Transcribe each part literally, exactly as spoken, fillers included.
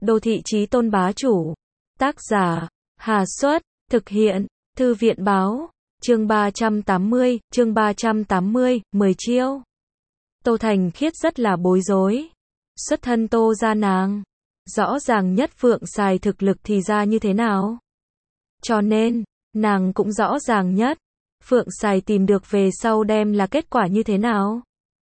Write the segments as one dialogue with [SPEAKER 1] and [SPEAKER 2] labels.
[SPEAKER 1] Đô thị chí tôn bá chủ. Tác giả, Hà Xuất, thực hiện, Thư viện báo, chương ba trăm tám mươi, chương ba trăm tám mươi, mười chiêu. Tô Thành Khiết rất là bối rối. Xuất thân Tô gia nàng, rõ ràng nhất Phượng Sài thực lực thì ra như thế nào. Cho nên, nàng cũng rõ ràng nhất, Phượng Sài tìm được về sau đem là kết quả như thế nào.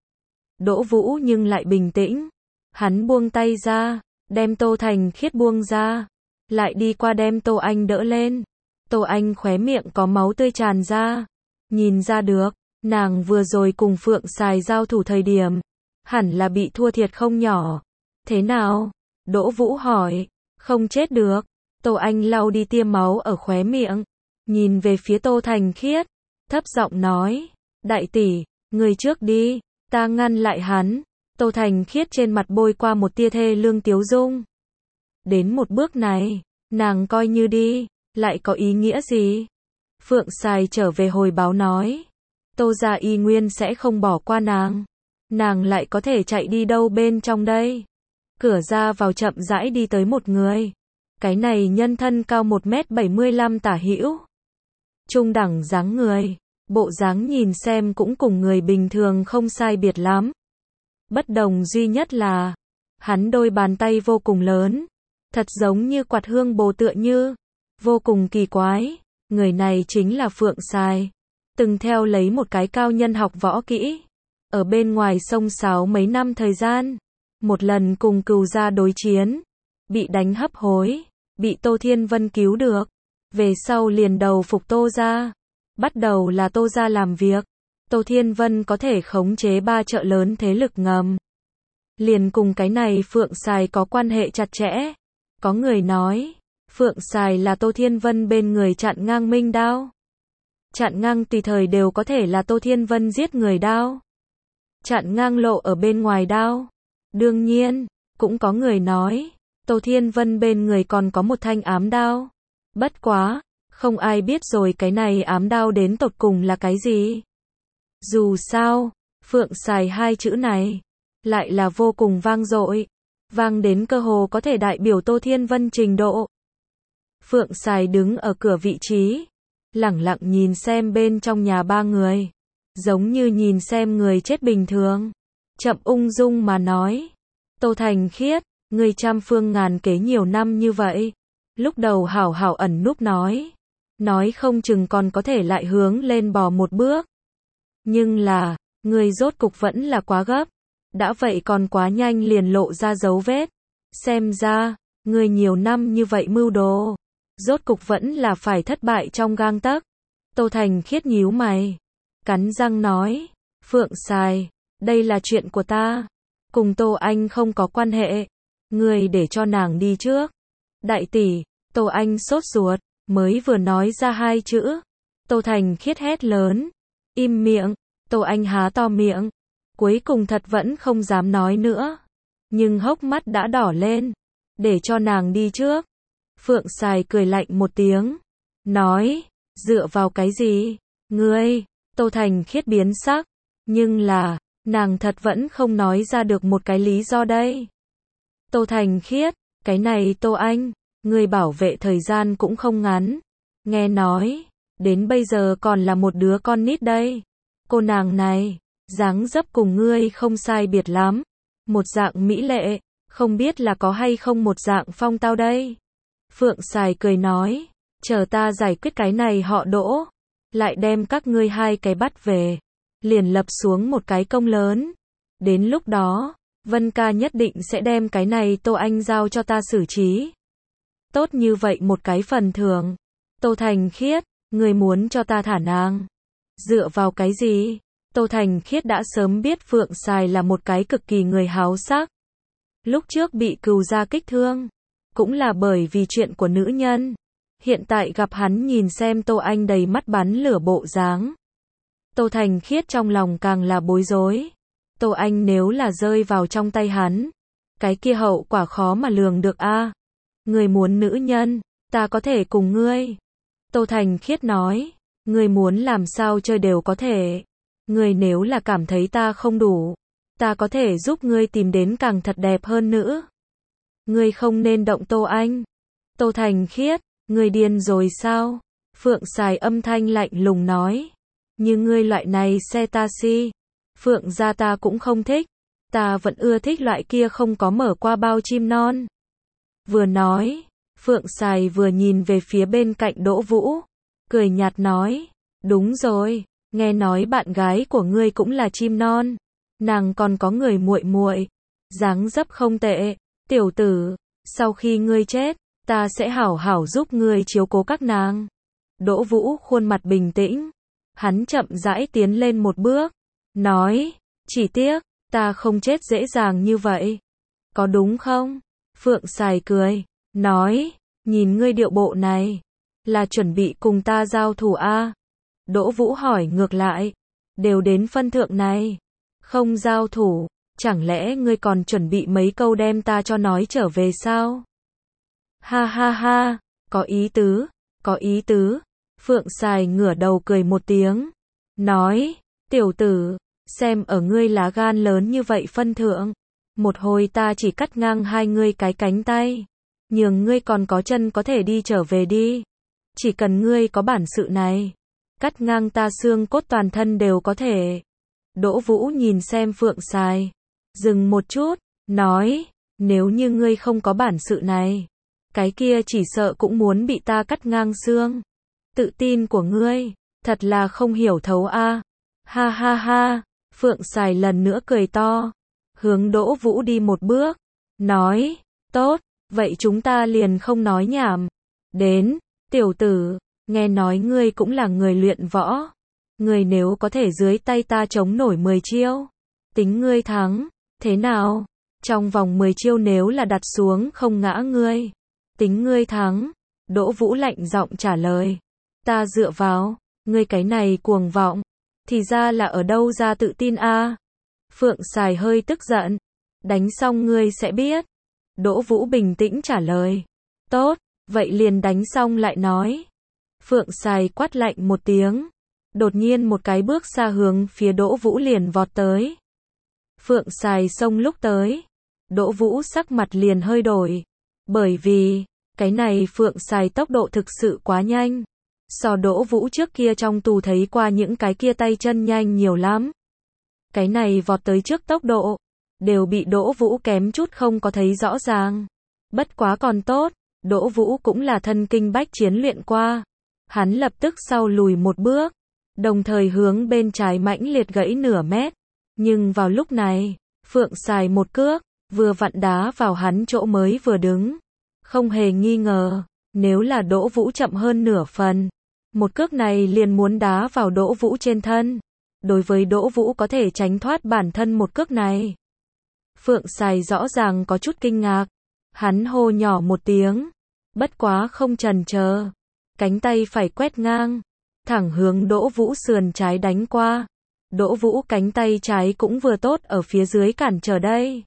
[SPEAKER 1] Đỗ Vũ nhưng lại bình tĩnh, hắn buông tay ra, đem Tô Thành Khiết buông ra, lại đi qua đem Tô Anh đỡ lên. Tô Anh khóe miệng có máu tươi tràn ra, nhìn ra được, nàng vừa rồi cùng Phượng Sài giao thủ thời điểm, hẳn là bị thua thiệt không nhỏ. Thế nào? Đỗ Vũ hỏi. Không chết được. Tô Anh lau đi tia máu ở khóe miệng, nhìn về phía Tô Thành Khiết, thấp giọng nói, đại tỷ, người trước đi, ta ngăn lại hắn. Tô Thành Khiết trên mặt bôi qua một tia thê lương tiếu dung. Đến một bước này, nàng coi như đi, lại có ý nghĩa gì? Phượng Sài trở về hồi báo nói, Tô gia y nguyên sẽ không bỏ qua nàng. Nàng lại có thể chạy đi đâu bên trong đây? Cửa ra vào chậm rãi đi tới một người. Cái này nhân thân cao một mét bảy mươi lăm tả hữu. Trung đẳng dáng người, bộ dáng nhìn xem cũng cùng người bình thường không sai biệt lắm. Bất đồng duy nhất là, hắn đôi bàn tay vô cùng lớn, thật giống như quạt hương bồ tựa như, vô cùng kỳ quái. Người này chính là Phượng Sài, từng theo lấy một cái cao nhân học võ kỹ, ở bên ngoài sông sáo mấy năm thời gian, một lần cùng Cừu gia đối chiến, bị đánh hấp hối, bị Tô Thiên Vân cứu được, về sau liền đầu phục Tô gia, bắt đầu là Tô gia làm việc, Tô Thiên Vân có thể khống chế ba chợ lớn thế lực ngầm, liền cùng cái này Phượng Sài có quan hệ chặt chẽ. Có người nói, Phượng Sài là Tô Thiên Vân bên người chặn ngang minh đao. Chặn ngang tùy thời đều có thể là Tô Thiên Vân giết người đao. Chặn ngang lộ ở bên ngoài đao. Đương nhiên, cũng có người nói, Tô Thiên Vân bên người còn có một thanh ám đao. Bất quá, không ai biết rồi cái này ám đao đến tột cùng là cái gì. Dù sao, Phượng Sài hai chữ này, lại là vô cùng vang dội. Vang đến cơ hồ có thể đại biểu Tô Thiên Vân trình độ. Phượng Sài đứng ở cửa vị trí, lẳng lặng nhìn xem bên trong nhà ba người, giống như nhìn xem người chết bình thường. Chậm ung dung mà nói, Tô Thành Khiết, người trăm phương ngàn kế nhiều năm như vậy, lúc đầu hảo hảo ẩn núp nói, nói không chừng còn có thể lại hướng lên bò một bước. Nhưng là, người rốt cục vẫn là quá gấp, đã vậy còn quá nhanh liền lộ ra dấu vết. Xem ra, người nhiều năm như vậy mưu đồ, rốt cục vẫn là phải thất bại trong gang tấc. Tô Thành Khiết nhíu mày, cắn răng nói, Phượng Sài, đây là chuyện của ta, cùng Tô Anh không có quan hệ, người để cho nàng đi trước. Đại tỷ, Tô Anh sốt ruột, mới vừa nói ra hai chữ, Tô Thành Khiết hét lớn, im miệng. Tô Anh há to miệng, cuối cùng thật vẫn không dám nói nữa, nhưng hốc mắt đã đỏ lên, để cho nàng đi trước. Phượng Sài cười lạnh một tiếng, nói, dựa vào cái gì, ngươi? Tô Thành Khiết biến sắc, nhưng là, nàng thật vẫn không nói ra được một cái lý do đây. Tô Thành Khiết, cái này Tô Anh, ngươi bảo vệ thời gian cũng không ngắn, nghe nói, đến bây giờ còn là một đứa con nít đây. Cô nàng này, dáng dấp cùng ngươi không sai biệt lắm, một dạng mỹ lệ, không biết là có hay không một dạng phong tao đây. Phượng Sài cười nói, chờ ta giải quyết cái này họ Đỗ, lại đem các ngươi hai cái bắt về, liền lập xuống một cái công lớn. Đến lúc đó, Vân ca nhất định sẽ đem cái này Tô Anh giao cho ta xử trí. Tốt như vậy một cái phần thưởng. Tô Thành Khiết, ngươi muốn cho ta thả nàng? Dựa vào cái gì? Tô Thành Khiết đã sớm biết Phượng Sài là một cái cực kỳ người háo sắc. Lúc trước bị Cừu gia kích thương, cũng là bởi vì chuyện của nữ nhân. Hiện tại gặp hắn nhìn xem Tô Anh đầy mắt bắn lửa bộ dáng, Tô Thành Khiết trong lòng càng là bối rối. Tô Anh nếu là rơi vào trong tay hắn, cái kia hậu quả khó mà lường được a. À, người muốn nữ nhân, ta có thể cùng ngươi. Tô Thành Khiết nói, ngươi muốn làm sao chơi đều có thể. Ngươi nếu là cảm thấy ta không đủ, ta có thể giúp ngươi tìm đến càng thật đẹp hơn nữ. ngươi không nên động Tô Anh. Tô Thành Khiết, ngươi điên rồi sao? Phượng Sài âm thanh lạnh lùng nói. Như ngươi loại này xe taxi, Phượng gia ta cũng không thích, ta vẫn ưa thích loại kia không có mở qua bao chim non. Vừa nói, Phượng Sài vừa nhìn về phía bên cạnh Đỗ Vũ, cười nhạt nói, đúng rồi, nghe nói bạn gái của ngươi cũng là chim non, nàng còn có người muội muội, dáng dấp không tệ, tiểu tử, sau khi ngươi chết, ta sẽ hảo hảo giúp ngươi chiếu cố các nàng. Đỗ Vũ khuôn mặt bình tĩnh, hắn chậm rãi tiến lên một bước, nói, chỉ tiếc, ta không chết dễ dàng như vậy. Có đúng không? Phượng Sài cười, nói, nhìn ngươi điệu bộ này, là chuẩn bị cùng ta giao thủ a? Đỗ Vũ hỏi ngược lại, đều đến phân thượng này, không giao thủ, chẳng lẽ ngươi còn chuẩn bị mấy câu đem ta cho nói trở về sao? Ha ha ha, có ý tứ, có ý tứ. Phượng Sài ngửa đầu cười một tiếng, nói, tiểu tử, xem ở ngươi lá gan lớn như vậy phân thượng, một hồi ta chỉ cắt ngang hai ngươi cái cánh tay, nhường ngươi còn có chân có thể đi trở về đi. Chỉ cần ngươi có bản sự này, cắt ngang ta xương cốt toàn thân đều có thể. Đỗ Vũ nhìn xem Phượng Sài, dừng một chút, nói, nếu như ngươi không có bản sự này, cái kia chỉ sợ cũng muốn bị ta cắt ngang xương. Tự tin của ngươi, thật là không hiểu thấu a. Ha ha ha, Phượng Sài lần nữa cười to, hướng Đỗ Vũ đi một bước, nói, tốt, vậy chúng ta liền không nói nhảm. Đến, tiểu tử, nghe nói ngươi cũng là người luyện võ, ngươi nếu có thể dưới tay ta chống nổi mười chiêu, tính ngươi thắng, thế nào? Trong vòng mười chiêu nếu là đặt xuống không ngã ngươi, tính ngươi thắng. Đỗ Vũ lạnh giọng trả lời, ta dựa vào, ngươi cái này cuồng vọng, thì ra là ở đâu ra tự tin a? Phượng Sài hơi tức giận, đánh xong ngươi sẽ biết. Đỗ Vũ bình tĩnh trả lời, tốt, vậy liền đánh xong lại nói. Phượng Sài quát lạnh một tiếng, đột nhiên một cái bước xa hướng phía Đỗ Vũ liền vọt tới. Phượng Sài xông lúc tới, Đỗ Vũ sắc mặt liền hơi đổi, bởi vì, cái này Phượng Sài tốc độ thực sự quá nhanh. So Đỗ Vũ trước kia trong tù thấy qua những cái kia tay chân nhanh nhiều lắm. Cái này vọt tới trước tốc độ, đều bị Đỗ Vũ kém chút không có thấy rõ ràng. Bất quá còn tốt, Đỗ Vũ cũng là thân kinh bách chiến luyện qua. Hắn lập tức sau lùi một bước, đồng thời hướng bên trái mãnh liệt gãy nửa mét. Nhưng vào lúc này, Phượng Sài một cước, vừa vặn đá vào hắn chỗ mới vừa đứng. Không hề nghi ngờ, nếu là Đỗ Vũ chậm hơn nửa phần, một cước này liền muốn đá vào Đỗ Vũ trên thân. Đối với Đỗ Vũ có thể tránh thoát bản thân một cước này, Phượng Sài rõ ràng có chút kinh ngạc. Hắn hô nhỏ một tiếng, bất quá không chần chờ, cánh tay phải quét ngang, thẳng hướng Đỗ Vũ sườn trái đánh qua. Đỗ Vũ cánh tay trái cũng vừa tốt ở phía dưới cản trở đây,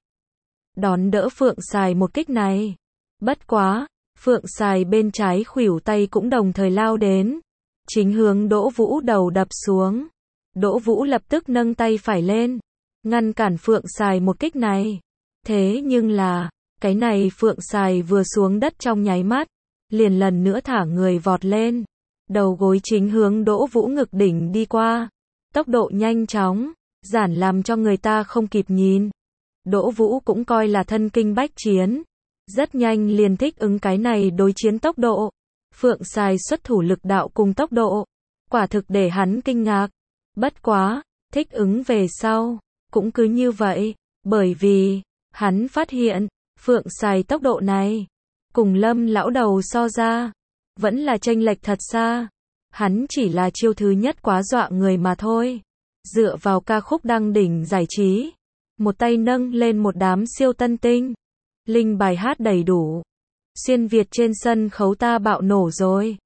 [SPEAKER 1] đón đỡ Phượng Sài một kích này. Bất quá, Phượng Sài bên trái khuỷu tay cũng đồng thời lao đến, chính hướng Đỗ Vũ đầu đập xuống. Đỗ Vũ lập tức nâng tay phải lên, ngăn cản Phượng Sài một kích này. Thế nhưng là, cái này Phượng Sài vừa xuống đất trong nháy mắt, liền lần nữa thả người vọt lên, đầu gối chính hướng Đỗ Vũ ngực đỉnh đi qua. Tốc độ nhanh chóng, giản làm cho người ta không kịp nhìn. Đỗ Vũ cũng coi là thân kinh bách chiến, rất nhanh liền thích ứng cái này đối chiến tốc độ. Phượng Sài xuất thủ lực đạo cùng tốc độ, quả thực để hắn kinh ngạc. Bất quá, thích ứng về sau, cũng cứ như vậy, bởi vì, hắn phát hiện, Phượng Sài tốc độ này, cùng Lâm lão đầu so ra, vẫn là chênh lệch thật xa. Hắn chỉ là chiêu thứ nhất quá dọa người mà thôi. Dựa vào ca khúc đăng đỉnh giải trí, một tay nâng lên một đám siêu tân tinh, linh bài hát đầy đủ. Xuyên Việt trên sân khấu ta bạo nổ rồi.